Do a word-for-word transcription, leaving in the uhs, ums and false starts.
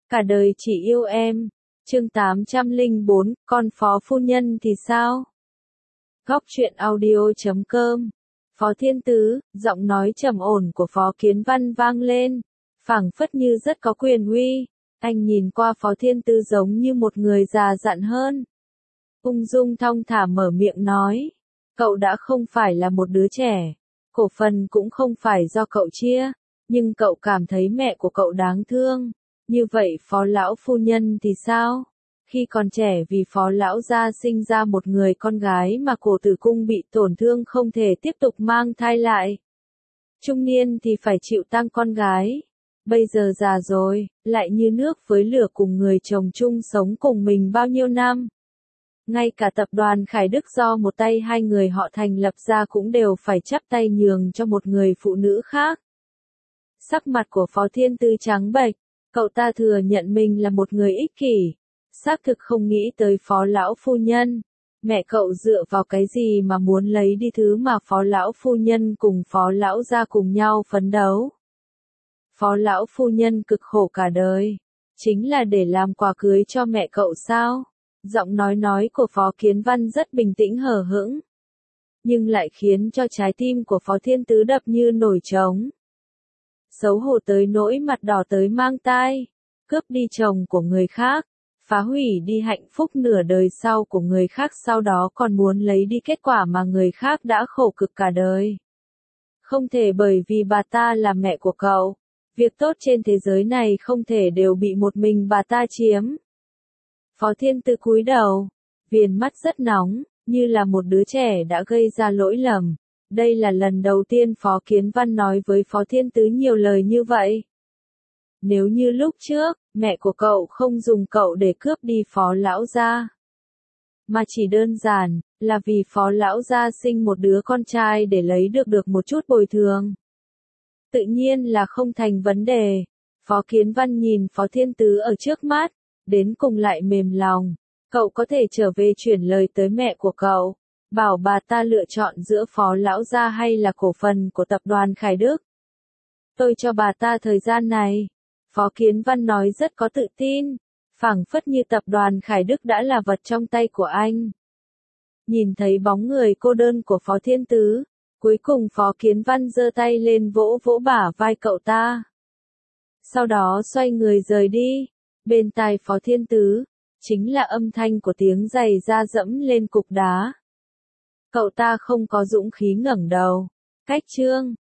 Cả đời chỉ yêu em. Chương tám trăm lẻ bốn, còn Phó Phu Nhân thì sao? Góc truyện audio chấm com. Phó Thiên Tứ, giọng nói trầm ổn của Phó Kiến Văn vang lên, phảng phất như rất có quyền uy. Anh nhìn qua Phó Thiên Tứ giống như một người già dặn hơn. Ung dung thong thả mở miệng nói, cậu đã không phải là một đứa trẻ, cổ phần cũng không phải do cậu chia, nhưng cậu cảm thấy mẹ của cậu đáng thương. Như vậy Phó Lão Phu Nhân thì sao? Khi còn trẻ vì Phó Lão gia sinh ra một người con gái mà cổ tử cung bị tổn thương không thể tiếp tục mang thai lại. Trung niên thì phải chịu tang con gái. Bây giờ già rồi, lại như nước với lửa cùng người chồng chung sống cùng mình bao nhiêu năm. Ngay cả tập đoàn Khải Đức do một tay hai người họ thành lập ra cũng đều phải chắp tay nhường cho một người phụ nữ khác. Sắc mặt của Phó Thiên Tứ trắng bệch, cậu ta thừa nhận mình là một người ích kỷ, xác thực không nghĩ tới Phó Lão Phu Nhân. Mẹ cậu dựa vào cái gì mà muốn lấy đi thứ mà Phó Lão Phu Nhân cùng Phó Lão gia cùng nhau phấn đấu. Phó Lão Phu Nhân cực khổ cả đời, chính là để làm quà cưới cho mẹ cậu sao? Giọng nói nói của Phó Kiến Văn rất bình tĩnh hờ hững, nhưng lại khiến cho trái tim của Phó Thiên Tứ đập như nổi trống. Xấu hổ tới nỗi mặt đỏ tới mang tai, cướp đi chồng của người khác, phá hủy đi hạnh phúc nửa đời sau của người khác, sau đó còn muốn lấy đi kết quả mà người khác đã khổ cực cả đời. Không thể bởi vì bà ta là mẹ của cậu, việc tốt trên thế giới này không thể đều bị một mình bà ta chiếm. Phó Thiên Tứ cúi đầu, viền mắt rất nóng, như là một đứa trẻ đã gây ra lỗi lầm. Đây là lần đầu tiên Phó Kiến Văn nói với Phó Thiên Tứ nhiều lời như vậy. Nếu như lúc trước, mẹ của cậu không dùng cậu để cướp đi Phó Lão gia, mà chỉ đơn giản là vì Phó Lão gia sinh một đứa con trai để lấy được được một chút bồi thường, tự nhiên là không thành vấn đề. Phó Kiến Văn nhìn Phó Thiên Tứ ở trước mắt, đến cùng lại mềm lòng. Cậu có thể trở về chuyển lời tới mẹ của cậu, bảo bà ta lựa chọn giữa Phó Lão gia hay là cổ phần của tập đoàn Khải Đức. Tôi cho bà ta thời gian này. Phó Kiến Văn nói rất có tự tin, phảng phất như tập đoàn Khải Đức đã là vật trong tay của anh. Nhìn thấy bóng người cô đơn của Phó Thiên Tứ, cuối cùng Phó Kiến Văn giơ tay lên vỗ vỗ bả vai cậu ta. Sau đó xoay người rời đi, bên tai Phó Thiên Tứ, chính là âm thanh của tiếng giày da dẫm lên cục đá. Cậu ta không có dũng khí ngẩng đầu. Cách chương